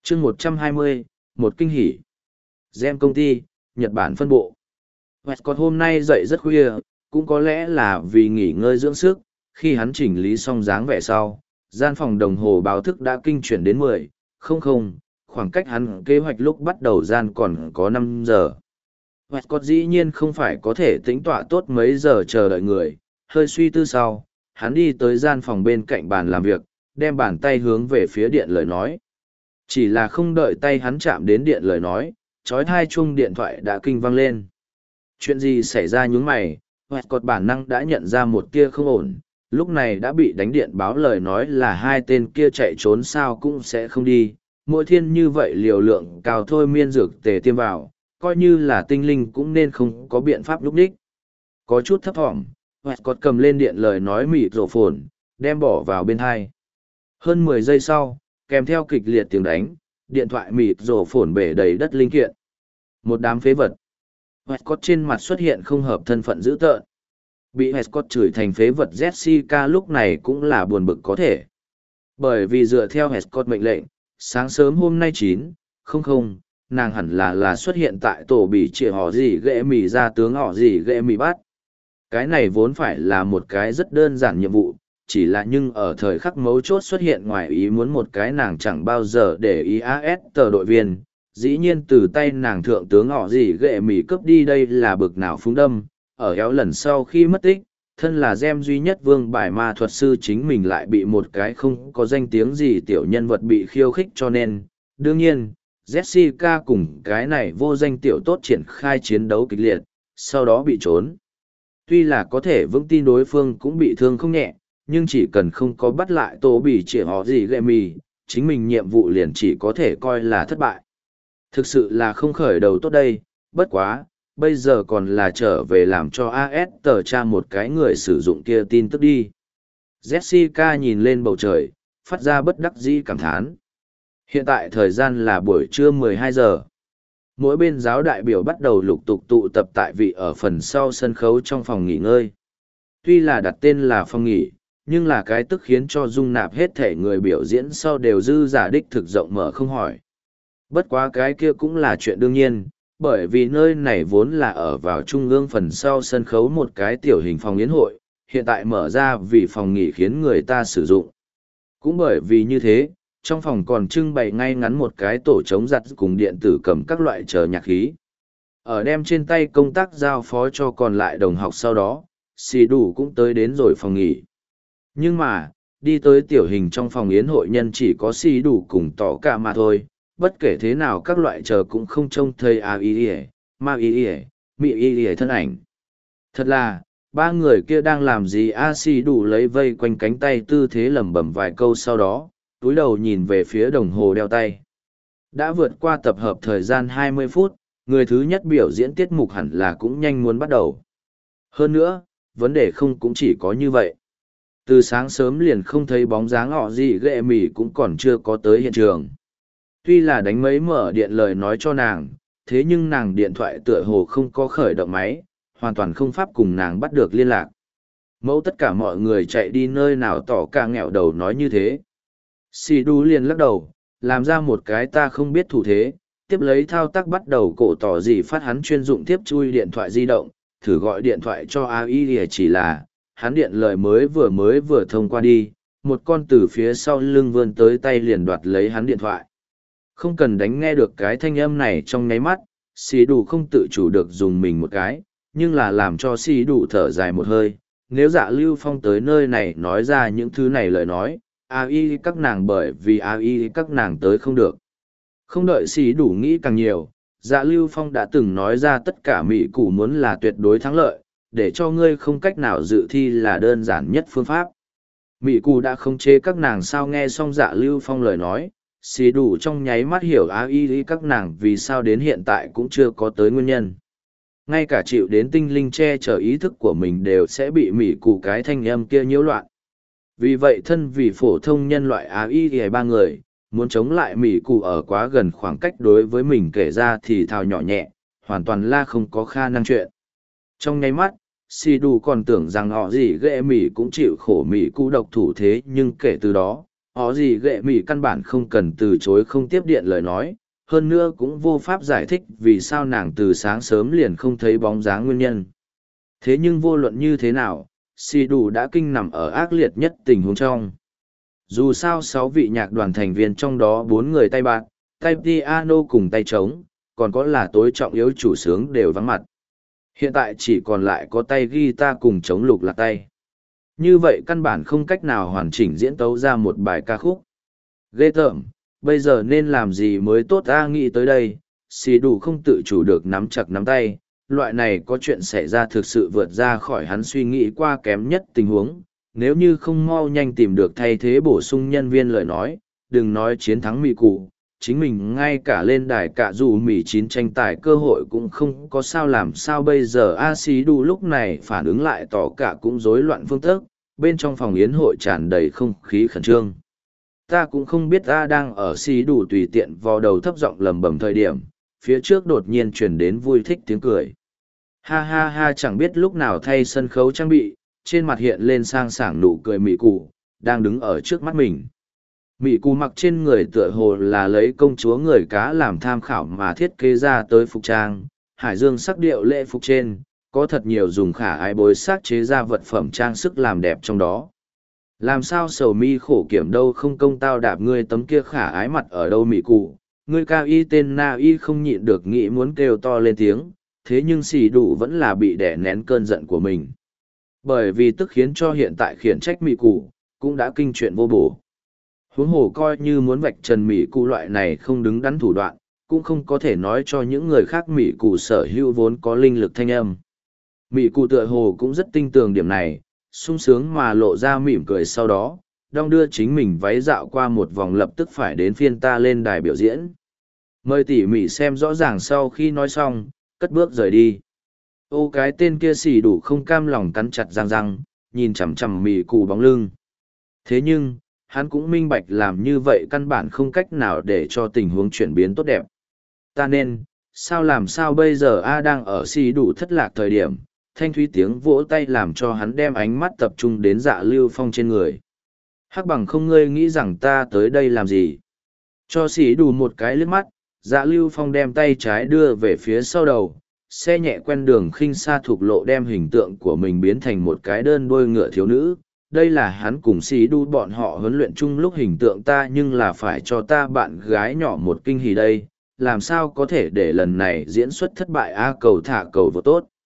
chương 120, một kinh hỉ. Gem công ty, Nhật Bản phân bộ. Westcott hôm nay dậy rất khuya, cũng có lẽ là vì nghỉ ngơi dưỡng sức, khi hắn chỉnh lý xong dáng vẻ sau, gian phòng đồng hồ báo thức đã kinh chuyển đến 10:00, khoảng cách hắn kế hoạch lúc bắt đầu gian còn có 5 giờ. Westcott dĩ nhiên không phải có thể tính tọa tốt mấy giờ chờ đợi người, hơi suy tư sau, hắn đi tới gian phòng bên cạnh bàn làm việc, đem bàn tay hướng về phía điện lời nói. Chỉ là không đợi tay hắn chạm đến điện lời nói, chói tai chuông điện thoại đã kinh vang lên. Chuyện gì xảy ra nhướng mày, Westcott bản năng đã nhận ra một tia không ổn, lúc này đã bị đánh điện báo lời nói là hai tên kia chạy trốn sao cũng sẽ không đi. Mỗi thiên như vậy liều lượng cao thôi miên dược tề tiêm vào, coi như là tinh linh cũng nên không có biện pháp lúc đích. Có chút thấp thỏm, Westcott cầm lên điện lời nói mịt rổ phồn, đem bỏ vào bên hai. Hơn 10 giây sau, kèm theo kịch liệt tiếng đánh, điện thoại mịt rổ phồn bể đầy đất linh kiện. Một đám phế vật. Westcott trên mặt xuất hiện không hợp thân phận dữ tợn. Bị Westcott chửi thành phế vật Jessica lúc này cũng là buồn bực có thể. Bởi vì dựa theo Westcott mệnh lệnh, sáng sớm hôm nay 9:00, nàng hẳn là xuất hiện tại tổ bị trịa họ gì ghệ mì ra tướng họ gì ghệ mì bắt. Cái này vốn phải là một cái rất đơn giản nhiệm vụ, chỉ là nhưng ở thời khắc mấu chốt xuất hiện ngoài ý muốn một cái nàng chẳng bao giờ để ý AS tờ đội viên, dĩ nhiên từ tay nàng thượng tướng họ gì ghệ mì cướp đi đây là bực nào phúng đâm, ở éo lần sau khi mất tích, thân là gem duy nhất vương bài ma thuật sư chính mình lại bị một cái không có danh tiếng gì tiểu nhân vật bị khiêu khích cho nên, đương nhiên, Jessica cùng cái này vô danh tiểu tốt triển khai chiến đấu kịch liệt, sau đó bị trốn. Tuy là có thể vững tin đối phương cũng bị thương không nhẹ, nhưng chỉ cần không có bắt lại tổ bị chỉ họ gì ghệ mì, chính mình nhiệm vụ liền chỉ có thể coi là thất bại. Thực sự là không khởi đầu tốt đây, bất quá, bây giờ còn là trở về làm cho AS tờ tra một cái người sử dụng kia tin tức đi. Jessica nhìn lên bầu trời, phát ra bất đắc dĩ cảm thán. Hiện tại thời gian là buổi trưa 12 giờ. Mỗi bên giáo đại biểu bắt đầu lục tục tụ tập tại vị ở phần sau sân khấu trong phòng nghỉ ngơi. Tuy là đặt tên là phòng nghỉ, nhưng là cái tức khiến cho dung nạp hết thể người biểu diễn sau đều dư giả đích thực rộng mở không hỏi. Bất quá cái kia cũng là chuyện đương nhiên, bởi vì nơi này vốn là ở vào trung ương phần sau sân khấu một cái tiểu hình phòng yến hội, hiện tại mở ra vì phòng nghỉ khiến người ta sử dụng. Cũng bởi vì như thế, trong phòng còn trưng bày ngay ngắn một cái tổ chống giặt cùng điện tử cầm các loại chờ nhạc khí. Ở đem trên tay công tác giao phó cho còn lại đồng học sau đó, xì đủ cũng tới đến rồi phòng nghỉ. Nhưng mà, đi tới tiểu hình trong phòng yến hội nhân chỉ có xì đủ cùng tỏ cả mà thôi, bất kể thế nào các loại chờ cũng không trông thấy ma y thân ảnh. Thật là, ba người kia đang làm gì xì đủ lấy vây quanh cánh tay tư thế lẩm bẩm vài câu sau đó, túi đầu nhìn về phía đồng hồ đeo tay. Đã vượt qua tập hợp thời gian 20 phút, người thứ nhất biểu diễn tiết mục hẳn là cũng nhanh muốn bắt đầu. Hơn nữa, vấn đề không cũng chỉ có như vậy. Từ sáng sớm liền không thấy bóng dáng họ gì ghệ mỉ cũng còn chưa có tới hiện trường. Tuy là đánh mấy mở điện lời nói cho nàng, thế nhưng nàng điện thoại tựa hồ không có khởi động máy, hoàn toàn không pháp cùng nàng bắt được liên lạc. Mẫu tất cả mọi người chạy đi nơi nào tỏ cả nghẹo đầu nói như thế. Xì đu liền lắc đầu, làm ra một cái ta không biết thủ thế, tiếp lấy thao tác bắt đầu cổ tỏ gì phát hắn chuyên dụng tiếp chui điện thoại di động, thử gọi điện thoại cho AI chỉ là, hắn điện lời mới vừa thông qua đi, một con từ phía sau lưng vươn tới tay liền đoạt lấy hắn điện thoại. Không cần đánh nghe được cái thanh âm này trong nháy mắt, xì đủ không tự chủ được dùng mình một cái, nhưng là làm cho xì đủ thở dài một hơi. Nếu Dạ Lưu Phong tới nơi này nói ra những thứ này lời nói, AI các nàng bởi vì AI các nàng tới không được. Không đợi xì đủ nghĩ càng nhiều, Dạ Lưu Phong đã từng nói ra tất cả mỹ củ muốn là tuyệt đối thắng lợi, để cho ngươi không cách nào dự thi là đơn giản nhất phương pháp. Mỹ củ đã không chế các nàng sao nghe xong Dạ Lưu Phong lời nói, xì đủ trong nháy mắt hiểu AI các nàng vì sao đến hiện tại cũng chưa có tới nguyên nhân. Ngay cả chịu đến tinh linh che chở ý thức của mình đều sẽ bị mỹ củ cái thanh âm kia nhiễu loạn. Vì vậy thân vì phổ thông nhân loại AI ba người, muốn chống lại mỹ củ ở quá gần khoảng cách đối với mình kể ra thì thào nhỏ nhẹ, hoàn toàn là không có khả năng chuyện. Trong nháy mắt, xì đủ còn tưởng rằng họ gì ghệ mỹ cũng chịu khổ mỹ củ độc thủ thế nhưng kể từ đó, họ gì ghệ mỉ căn bản không cần từ chối không tiếp điện lời nói, hơn nữa cũng vô pháp giải thích vì sao nàng từ sáng sớm liền không thấy bóng dáng nguyên nhân. Thế nhưng vô luận như thế nào, xì đủ đã kinh nằm ở ác liệt nhất tình huống trong. Dù sao 6 vị nhạc đoàn thành viên trong đó 4 người tay bạc, tay piano cùng tay trống, còn có là tối trọng yếu chủ sướng đều vắng mặt. Hiện tại chỉ còn lại có tay guitar cùng trống lục lạc tay. Như vậy căn bản không cách nào hoàn chỉnh diễn tấu ra một bài ca khúc. Ghê tởm, bây giờ nên làm gì mới tốt ta nghĩ tới đây, xì đủ không tự chủ được nắm chặt nắm tay. Loại này có chuyện xảy ra thực sự vượt ra khỏi hắn suy nghĩ qua kém nhất tình huống. Nếu như không mau nhanh tìm được thay thế bổ sung nhân viên lời nói, đừng nói chiến thắng mì cụ, chính mình ngay cả lên đài cả dù mì chín tranh tài cơ hội cũng không có sao làm sao bây giờ a xí đủ lúc này phản ứng lại tỏ cả cũng rối loạn phương thức, bên trong phòng yến hội tràn đầy không khí khẩn trương. Ta cũng không biết ta đang ở xí đủ tùy tiện vò đầu thấp giọng lầm bầm thời điểm, phía trước đột nhiên truyền đến vui thích tiếng cười. Ha ha ha chẳng biết lúc nào thay sân khấu trang bị, trên mặt hiện lên sang sảng nụ cười mị cụ, đang đứng ở trước mắt mình. Mị cụ mặc trên người tựa hồ là lấy công chúa người cá làm tham khảo mà thiết kế ra tới phục trang, hải dương sắc điệu lễ phục trên, có thật nhiều dùng khả ái bối xác chế ra vật phẩm trang sức làm đẹp trong đó. Làm sao sầu mi khổ kiểm đâu không công tao đạp ngươi tấm kia khả ái mặt ở đâu mị cụ, ngươi cao y tên na y không nhịn được nghĩ muốn kêu to lên tiếng, thế nhưng xì đủ vẫn là bị đè nén cơn giận của mình. Bởi vì tức khiến cho hiện tại khiển trách mị cụ, cũng đã kinh chuyện vô bổ. Huống hồ coi như muốn vạch trần mị cụ loại này không đứng đắn thủ đoạn, cũng không có thể nói cho những người khác mị cụ sở hữu vốn có linh lực thanh âm. Mị cụ tựa hồ cũng rất tinh tường điểm này, sung sướng mà lộ ra mỉm cười sau đó, đong đưa chính mình váy dạo qua một vòng lập tức phải đến phiên ta lên đài biểu diễn. Mời tỉ mỉ xem rõ ràng sau khi nói xong, cất bước rời đi. Ô cái tên kia xì đủ không cam lòng cắn chặt răng răng, nhìn chằm chằm mị cụ bóng lưng. Thế nhưng, hắn cũng minh bạch làm như vậy căn bản không cách nào để cho tình huống chuyển biến tốt đẹp. Ta nên, sao làm sao bây giờ A đang ở xì đủ thất lạc thời điểm, thanh thúy tiếng vỗ tay làm cho hắn đem ánh mắt tập trung đến Dạ Lưu Phong trên người. Hắc bằng không ngươi nghĩ rằng ta tới đây làm gì? Cho xì đủ một cái liếc mắt, Dạ Lưu Phong đem tay trái đưa về phía sau đầu, xe nhẹ quen đường khinh xa thục lộ đem hình tượng của mình biến thành một cái đơn đuôi ngựa thiếu nữ. Đây là hắn cùng xì đu bọn họ huấn luyện chung lúc hình tượng ta nhưng là phải cho ta bạn gái nhỏ một kinh hỉ đây, làm sao có thể để lần này diễn xuất thất bại a cầu thả cầu vô tốt.